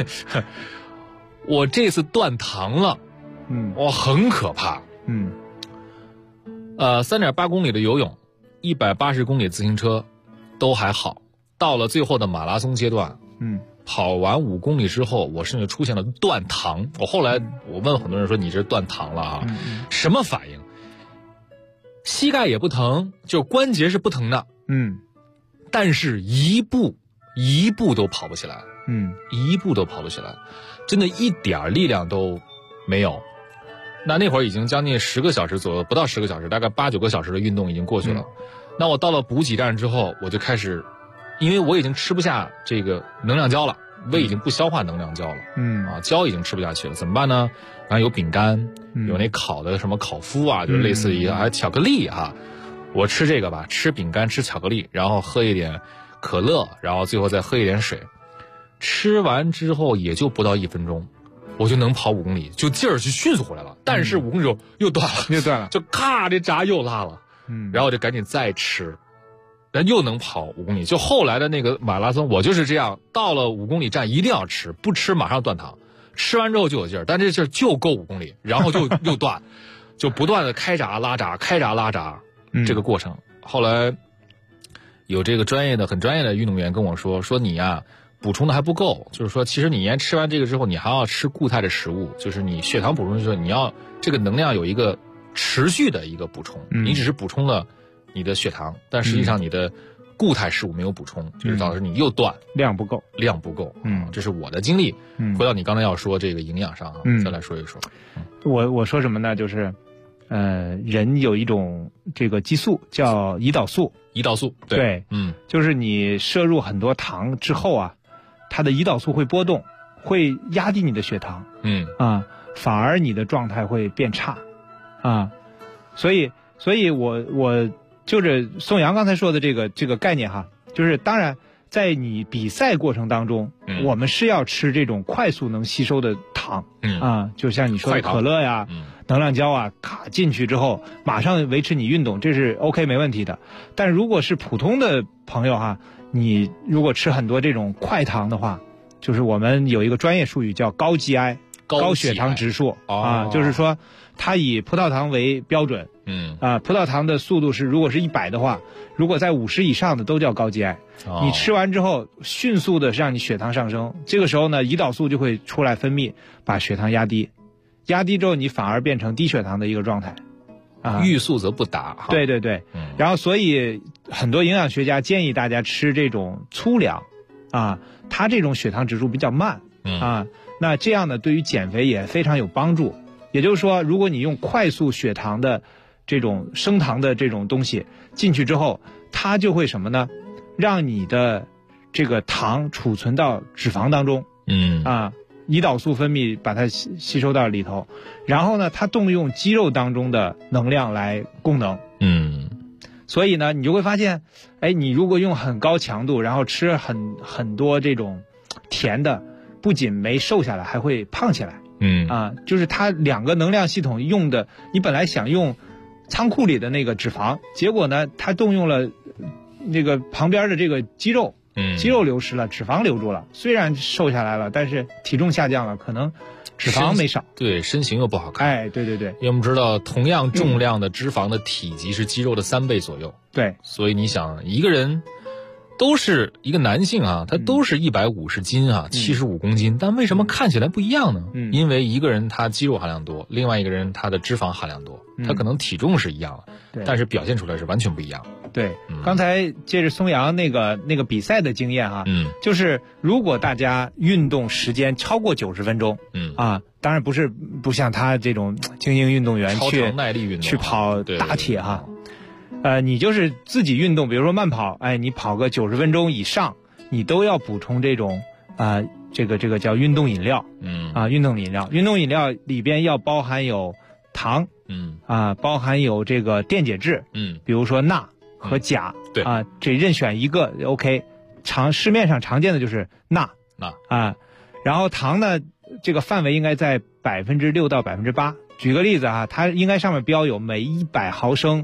我这次断糖了，我很可怕。3.8公里的游泳，180公里自行车都还好，到了最后的马拉松阶段，跑完5公里之后，我甚至出现了断糖。我后来我问很多人说你这断糖了啊？什么反应？膝盖也不疼，就关节是不疼的，但是一步都跑不起来，一步都跑不起来，真的一点力量都没有。那会儿已经将近10个小时左右，不到10个小时，大概8、9个小时的运动已经过去了。那我到了补给站之后，我就开始，因为我已经吃不下这个能量胶了，胃已经不消化能量胶了，胶已经吃不下去了，怎么办呢？然后有饼干，有那烤的什么烤麸啊，就类似于还有巧克力哈。我吃这个吧，吃饼干，吃巧克力，然后喝一点可乐，然后最后再喝一点水。吃完之后也就不到1分钟，我就能跑5公里，就劲儿就迅速回来了。但是5公里又断了，就咔，这闸又拉了，然后我就赶紧再吃，然后又能跑5公里。就后来的那个马拉松，我就是这样，到了5公里站一定要吃，不吃马上断糖，吃完之后就有劲儿，但这劲儿就够5公里，然后就又断，就不断的开闸拉闸，开闸拉闸，这个过程。后来有这个很专业的运动员跟我说你呀，补充的还不够，就是说其实你吃完这个之后，你还要吃固态的食物，就是你血糖补充的时候，你要这个能量有一个持续的一个补充，你只是补充了你的血糖，但实际上你的固态食物没有补充，就是导致你又断， 量不够。 这是我的经历。回到你刚才要说这个营养上再来说一说。 我说什么呢？就是人有一种这个激素叫胰岛素。对，就是你摄入很多糖之后啊，它的胰岛素会波动，会压低你的血糖，反而你的状态会变差，所以我就是宋阳刚才说的这个概念哈，就是当然在你比赛过程当中，我们是要吃这种快速能吸收的糖，就像你说的可乐呀、能量胶啊，卡进去之后马上维持你运动，这是 OK 没问题的。但如果是普通的朋友哈，你如果吃很多这种快糖的话，就是我们有一个专业术语叫高 GI， 高血糖指数就是说它以葡萄糖为标准，葡萄糖的速度如果是100的话，如果在50以上的都叫高 GI，你吃完之后迅速的让你血糖上升，这个时候呢，胰岛素就会出来分泌，把血糖压低之后，你反而变成低血糖的一个状态， 欲速则不达。 对，然后所以很多营养学家建议大家吃这种粗粮，它这种血糖指数比较慢，那这样呢，对于减肥也非常有帮助。也就是说，如果你用快速血糖的这种升糖的这种东西进去之后，它就会什么呢？让你的这个糖储存到脂肪当中，胰岛素分泌把它吸收到里头，然后呢，它动用肌肉当中的能量来供能，所以呢，你就会发现，你如果用很高强度，然后吃很多这种甜的，不仅没瘦下来，还会胖起来。就是它2个能量系统用的，你本来想用仓库里的那个脂肪，结果呢，它动用了那个旁边的这个肌肉，肌肉流失了，脂肪留住了，虽然瘦下来了，但是体重下降了，可能脂肪没少， 对，身形又不好看。 对，因为我们知道同样重量的脂肪的体积是肌肉的3倍左右， 对， 所以你想一个人都是一个男性他都是150斤75公斤，但为什么看起来不一样呢？因为一个人他肌肉含量多，另外一个人他的脂肪含量多，他可能体重是一样的，但是表现出来是完全不一样。 对，刚才借着松阳那个比赛的经验就是如果大家运动时间超过90分钟，当然不像他这种精英运动员超长耐力运动去跑打铁你就是自己运动，比如说慢跑，你跑个90分钟以上，你都要补充这种这个叫运动饮料，运动饮料里边要包含有糖，包含有这个电解质，比如说钠和钾，这任选一个 OK。市面上常见的就是钠，然后糖呢，这个范围应该在6%到8%。举个例子它应该上面标有每100毫升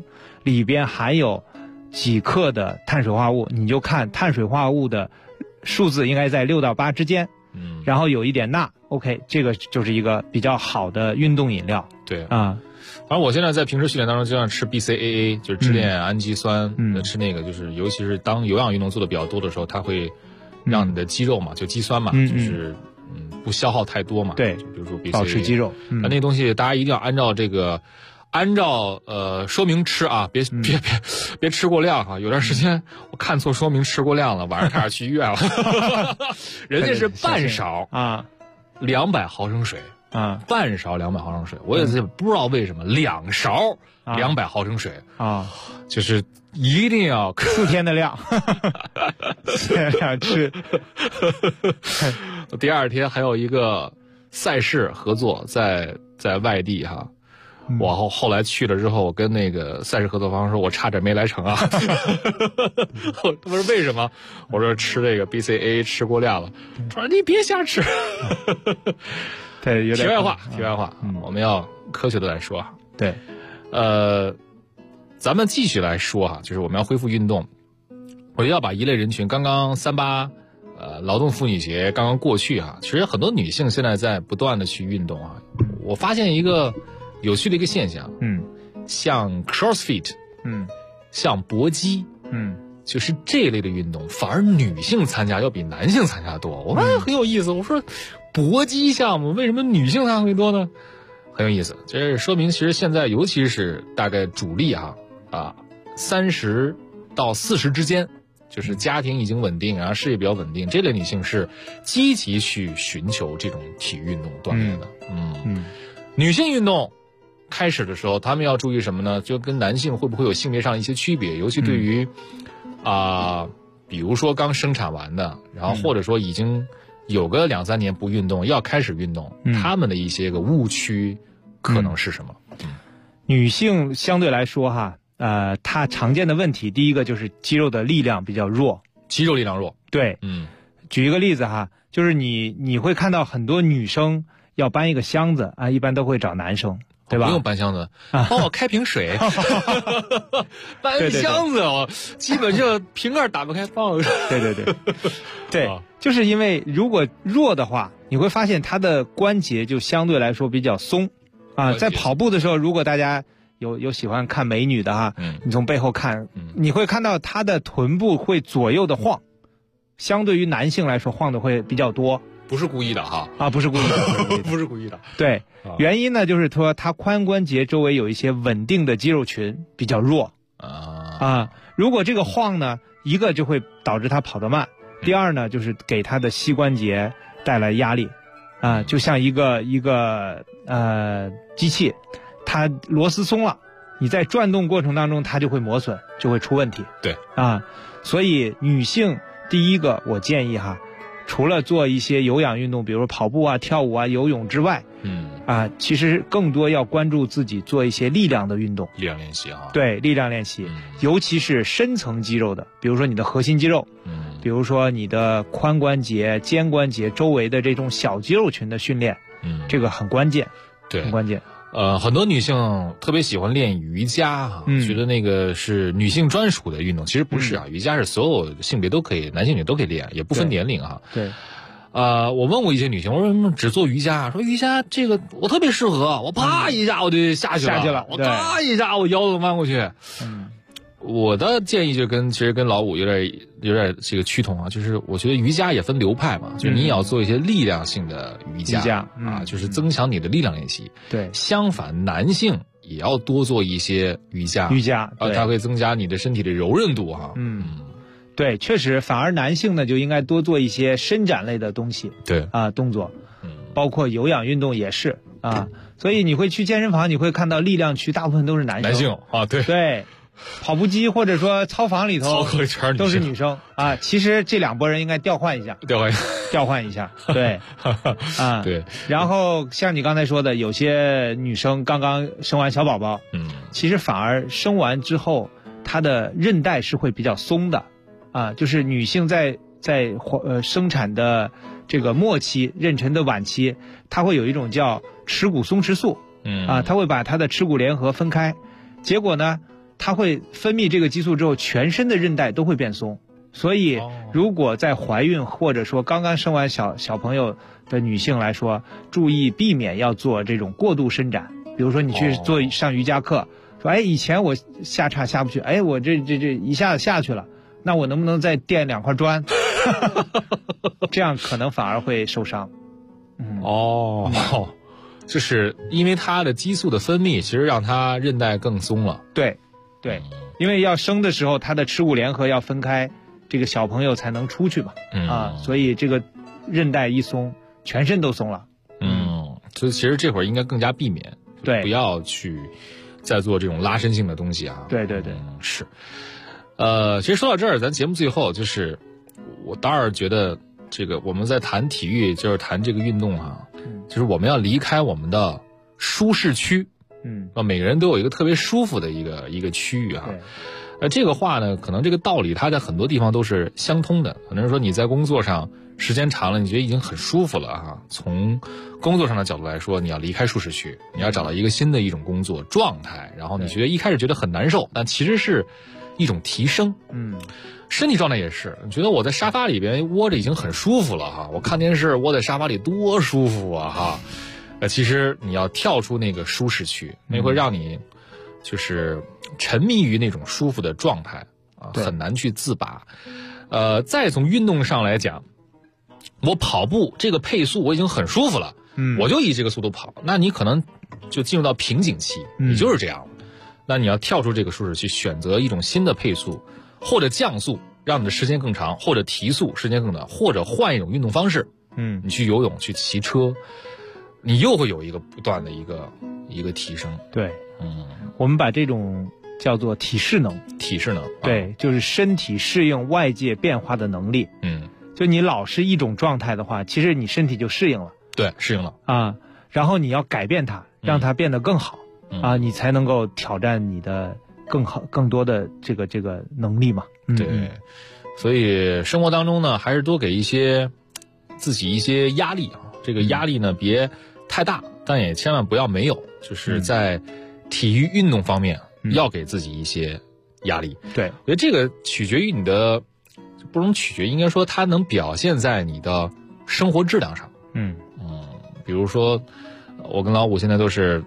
里边含有几克的碳水化合物，你就看碳水化合物的数字应该在6到8之间，然后有一点钠 ，OK， 这个就是一个比较好的运动饮料。 对啊， 反正我现在在平时训练当中就像吃 BCAA， 就是支链氨基酸，吃那个就是尤其是当有氧运动做的比较多的时候，它会让你的肌肉嘛，就肌酸嘛，就是不消耗太多嘛。 对， 就比如说 BCAA， 保持肌肉。 那东西大家一定要按照说明吃啊，别吃过量啊！有段时间我看错说明吃过量了，晚上开始去医院了。人家是半勺啊，200毫升水啊，半勺200毫升水，我也是不知道为什么2勺200毫升水啊，就是一定要 4天的量，4天量吃。 第二天还有一个赛事合作在外地哈。我后来去了之后，我跟那个赛事合作方说，我差点没来成啊。他说为什么？我说吃这个 BCAA 吃过量了。他说你别瞎吃。 对，有点。 题外话，我们要科学的来说。 对， 咱们继续来说哈，就是我们要恢复运动，我要把一类人群，刚刚38劳动妇女节刚刚过去哈，其实很多女性现在在不断的去运动啊。我发现一个有趣的一个现象，像 CrossFit，像搏击，就是这一类的运动，反而女性参加要比男性参加多。我发现很有意思。我说搏击项目为什么女性参加会多呢？很有意思，这说明其实现在尤其是大概主力30到40之间，就是家庭已经稳定，然后事业比较稳定，这类女性是积极去寻求这种体育运动锻炼的。女性运动开始的时候，他们要注意什么呢？就跟男性会不会有性别上一些区别，尤其对于比如说刚生产完的，然后或者说已经有个2-3年不运动要开始运动，他们的一些个误区可能是什么？ 女性相对来说哈，她常见的问题，第一个就是肌肉的力量比较弱， 肌肉力量弱。 对，举一个例子哈，就是你会看到很多女生要搬一个箱子啊，一般都会找男生。对吧？ 不用搬箱子，帮我开瓶水。搬箱子哦，基本就瓶盖打不开，帮我。 对，就是因为如果弱的话，你会发现它的关节就相对来说比较松啊。在跑步的时候，如果大家有喜欢看美女的哈，你从背后看，你会看到她的臀部会左右的晃，相对于男性来说晃的会比较多。 不是故意的哈不是故意的， 不是故意的。 对，原因呢就是说它髋关节周围有一些稳定的肌肉群比较弱如果这个晃呢，一个就会导致它跑得慢，第二呢就是给它的膝关节带来压力就像一个机器，它螺丝松了，你在转动过程当中它就会磨损，就会出问题。 对所以女性第一个我建议哈，除了做一些有氧运动，比如说跑步跳舞游泳之外，其实更多要关注自己做一些力量的运动， 力量练习对，力量练习，尤其是深层肌肉的，比如说你的核心肌肉，比如说你的髋关节、肩关节周围的这种小肌肉群的训练，这个很关键， 对， 很关键。 很多女性特别喜欢练瑜伽觉得那个是女性专属的运动，其实不是瑜伽是所有性别都可以，男性女都可以练，也不分年龄对。 我问过一些女性，我说为什么只做瑜伽？说瑜伽这个我特别适合，我啪一下我就下去了，我嘎一下我腰都弯过去。我的建议就其实跟老五有点这个趋同就是我觉得瑜伽也分流派嘛，就是你也要做一些力量性的瑜伽就是增强你的力量练习。 对， 相反男性也要多做一些瑜伽，它会增加你的身体的柔韧度对，确实，反而男性呢就应该多做一些伸展类的东西， 对动作，包括有氧运动也是所以你会去健身房，你会看到力量区大部分都是男性对。跑步机或者说操房里头都是女生其实这两拨人应该调换一下，对对。 然后像你刚才说的，有些女生刚刚生完小宝宝，其实反而生完之后，她的韧带是会比较松的就是女性在生产的这个末期、妊娠的晚期，她会有一种叫耻骨松弛素她会把她的耻骨联合分开，结果呢。 它会分泌这个激素之后，全身的韧带都会变松。所以如果在怀孕或者说刚刚生完小朋友的女性来说，注意避免要做这种过度伸展。比如说你去上瑜伽课，说哎以前我下叉下不去，哎我这一下子下去了，那我能不能再垫2块砖？这样可能反而会受伤。 就是因为它的激素的分泌，其实让它韧带更松了。 对，因为要生的时候，它的耻骨联合要分开，这个小朋友才能出去嘛。所以这个韧带一松，全身都松了。 所以其实这会儿应该更加避免， 对， 不要去再做这种拉伸性的东西啊。 对， 是。其实说到这儿，咱节目最后就是我当然觉得这个我们在谈体育，就是谈这个运动啊，就是我们要离开我们的舒适区。每个人都有一个特别舒服的一个区域啊。这个话呢，可能这个道理它在很多地方都是相通的。可能说你在工作上时间长了，你觉得已经很舒服了啊。从工作上的角度来说，你要离开舒适区，你要找到一个新的一种工作状态，然后你觉得一开始觉得很难受，但其实是一种提升。身体状态也是，你觉得我在沙发里边窝着已经很舒服了哈，我看电视窝在沙发里多舒服啊哈。其实你要跳出那个舒适区，那会让你就是沉迷于那种舒服的状态啊，很难去自拔。再从运动上来讲，我跑步这个配速我已经很舒服了，我就以这个速度跑，那你可能就进入到瓶颈期，你就是这样。那你要跳出这个舒适区，选择一种新的配速，或者降速让你的时间更长，或者提速时间更短，或者换一种运动方式。你去游泳，去骑车，你又会有一个不断的一个提升。 对，我们把这种叫做体适能。 体适能， 对，就是身体适应外界变化的能力。就你老是一种状态的话，其实你身体就适应了。 对，适应了啊，然后你要改变它，让它变得更好啊，你才能够挑战你的更多的这个能力嘛。 对，所以生活当中呢，还是多给自己一些压力啊。这个压力呢，别太大，但也千万不要没有。就是在体育运动方面，要给自己一些压力。 对， 我觉得这个取决于你的，不能取决，应该说它能表现在你的生活质量上。比如说，我跟老五现在都是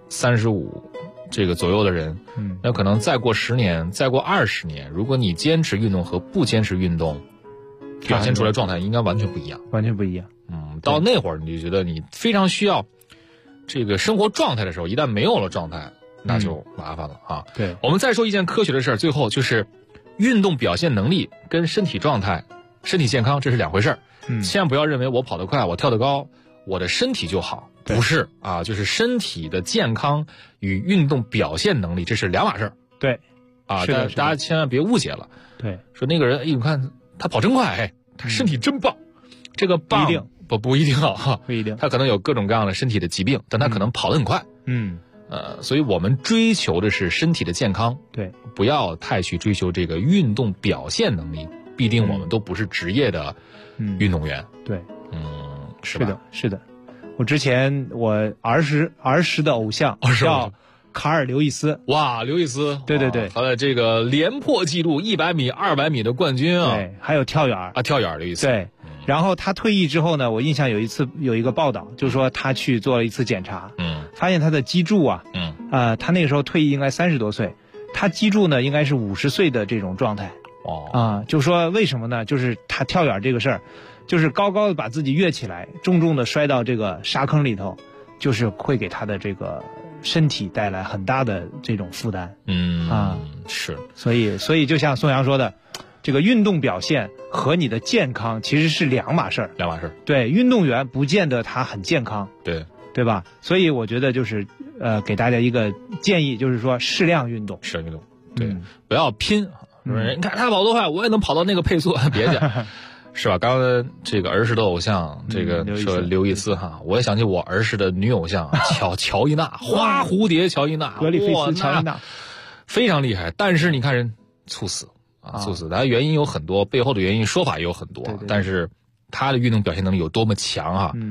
35这个左右的人，那可能再过10年，再过20年，如果你坚持运动和不坚持运动，表现出来状态应该完全不一样。 完全不一样。 到那会儿你就觉得你非常需要这个生活状态的时候，一旦没有了状态，那就麻烦了啊。 对， 我们再说一件科学的事儿，最后就是运动表现能力跟身体状态、身体健康这是两回事儿。千万不要认为我跑得快，我跳得高，我的身体就好，不是啊，就是身体的健康与运动表现能力这是两码事儿。 对， 啊，大家千万别误解了。 对， 说那个人，哎，你看他跑真快，哎，他身体真棒。这个棒不一定好哈， 不一定， 他可能有各种各样的身体的疾病，但他可能跑得很快。所以我们追求的是身体的健康， 对， 不要太去追求这个运动表现能力，必定我们都不是职业的运动员。 对， 是吧？ 是的。我之前我儿时的偶像叫卡尔刘易斯。 哇，刘易斯， 对， 他的这个连破纪录100米、200米的冠军啊， 对，还有跳远啊， 跳远刘易斯。 对，然后他退役之后呢，我印象有一个报道，就是说他去做了一次检查，发现他的脊柱啊，他那个时候退役应该30多岁，他脊柱呢应该是50岁的这种状态。就说为什么呢？就是他跳远这个事儿，就是高高的把自己跃起来，重重的摔到这个沙坑里头，就是会给他的这个身体带来很大的这种负担。 是， 所以就像宋阳说的，这个运动表现和你的健康其实是两码事儿。对，运动员不见得他很健康，对吧？所以我觉得就是给大家一个建议，就是说适量运动。 对，不要拼。你看他跑多快，我也能跑到那个配速，别去。是吧？刚刚这个儿时的偶像，这个说刘易斯哈，我也想起我儿时的女偶像乔伊娜，花蝴蝶乔伊娜， 格里菲斯乔伊娜， 非常厉害。但是你看人猝死，它原因有很多，背后的原因说法也有很多，但是他的运动表现能力有多么强啊？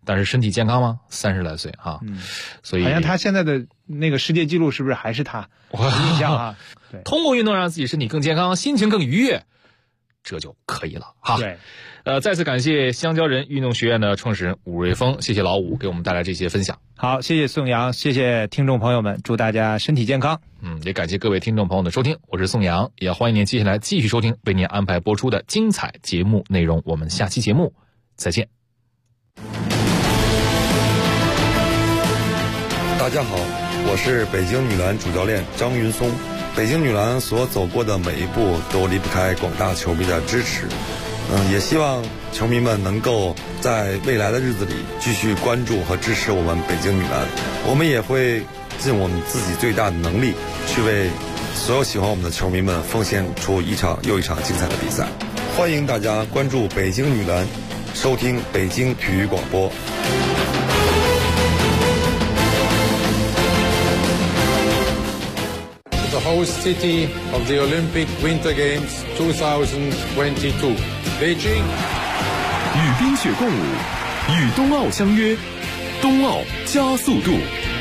但是身体健康吗？30来岁哈，所以好像他现在的那个世界纪录是不是还是他？我印象啊，对， 通过运动让自己身体更健康，心情更愉悦，这就可以了哈。 对， 再次感谢香蕉人运动学院的创始人武瑞峰，谢谢老武给我们带来这些分享。 好，谢谢宋阳，谢谢听众朋友们，祝大家身体健康。 也感谢各位听众朋友的收听，我是宋阳，也欢迎您接下来继续收听为您安排播出的精彩节目内容。我们下期节目再见。 大家好，我是北京女篮主教练张云松。北京女篮所走过的每一步都离不开广大球迷的支持。也希望球迷们能够在未来的日子里继续关注和支持我们北京女篮。我们也会尽我们自己最大的能力，去为所有喜欢我们的球迷们奉献出一场又一场精彩的比赛。欢迎大家关注北京女篮，收听北京体育广播。 The host city of the Olympic Winter Games 2022, Beijing. 与冰雪共舞，与冬奥相约，冬奥加速度。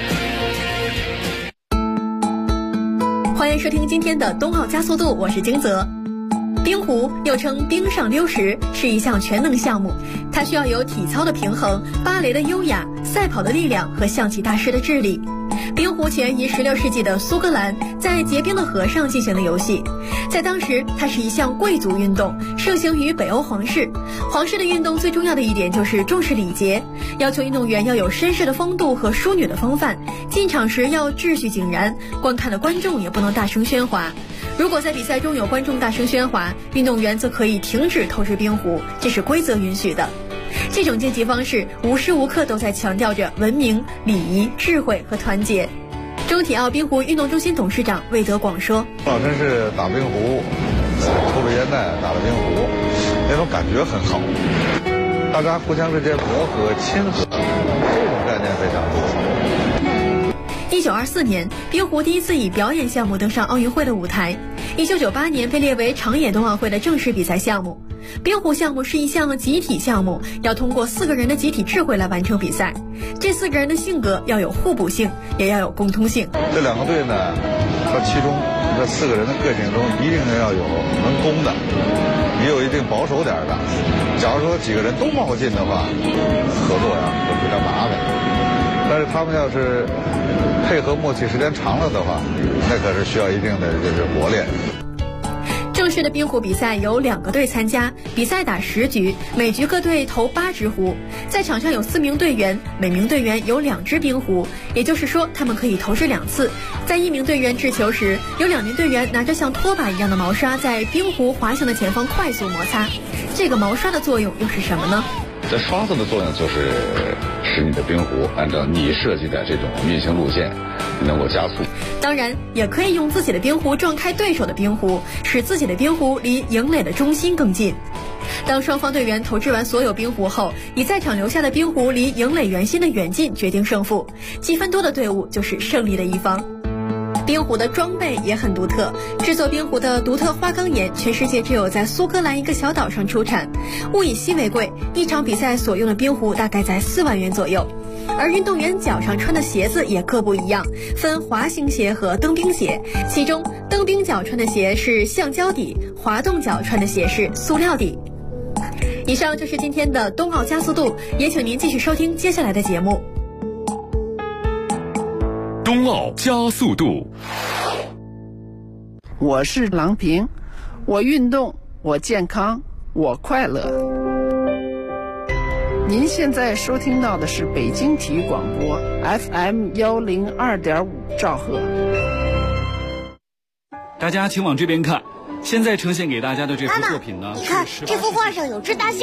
欢迎收听今天的冬奥加速度，我是金泽。冰壶又称冰上溜石，是一项全能项目，它需要有体操的平衡、芭蕾的优雅、赛跑的力量和象棋大师的智力。冰壶起源于16世纪的苏格兰，在结冰的河上进行的游戏。在当时，它是一项贵族运动，盛行于北欧皇室。皇室的运动最重要的一点就是重视礼节，要求运动员要有绅士的风度和淑女的风范，进场时要秩序井然，观看的观众也不能大声喧哗。如果在比赛中有观众大声喧哗，运动员则可以停止投掷冰壶，这是规则允许的。这种竞技方式无时无刻都在强调着文明、礼仪、智慧和团结。中体奥冰壶运动中心董事长魏德广说：“ 老真是打冰壶，抽着烟袋打着冰壶，那种感觉很好，大家互相之间磨合、亲和，这种概念非常不错。” 1924年，冰壶第一次以表演项目登上奥运会的舞台。1998年被列为长野冬奥会的正式比赛项目。冰壶项目是一项集体项目，要通过4个人的集体智慧来完成比赛。这4个人的性格要有互补性，也要有共通性。 这2个队呢，和其中这4个人的个性中，一定要有能攻的，也有一定保守点的。假如说几个人都冒进的话，合作呀就比较麻烦。但是他们要是配合默契时间长了的话，那可是需要一定的就是磨练。 正式的冰壶比赛有2个队参加，比赛打10局，每局各队投8只壶。在场上有4名队员，每名队员有2只冰壶，也就是说他们可以投掷2次。在1名队员掷球时，有2名队员拿着像拖把一样的毛刷在冰壶滑行的前方快速摩擦。这个毛刷的作用又是什么呢？ 这刷子的作用就是使你的冰壶按照你设计的这种运行路线能够加速。 当然也可以用自己的冰壶撞开对手的冰壶，使自己的冰壶离营垒的中心更近。当双方队员投掷完所有冰壶后，以在场留下的冰壶离营垒圆心的远近决定胜负，积分多的队伍就是胜利的一方。冰壶的装备也很独特，制作冰壶的独特花岗岩全世界只有在苏格兰一个小岛上出产，物以稀为贵，一场比赛所用的冰壶大概在4万元左右。而运动员脚上穿的鞋子也各不一样，分滑行鞋和蹬冰鞋，其中蹬冰脚穿的鞋是橡胶底，滑动脚穿的鞋是塑料底。以上就是今天的冬奥加速度，也请您继续收听接下来的节目。 冬奥加速度， 我是郎平，我运动，我健康，我快乐。您现在收听到的是北京体育广播 FM 102.5兆赫。 大家请往这边看，现在呈现给大家的这幅作品呢， 你看这幅画上有只大象。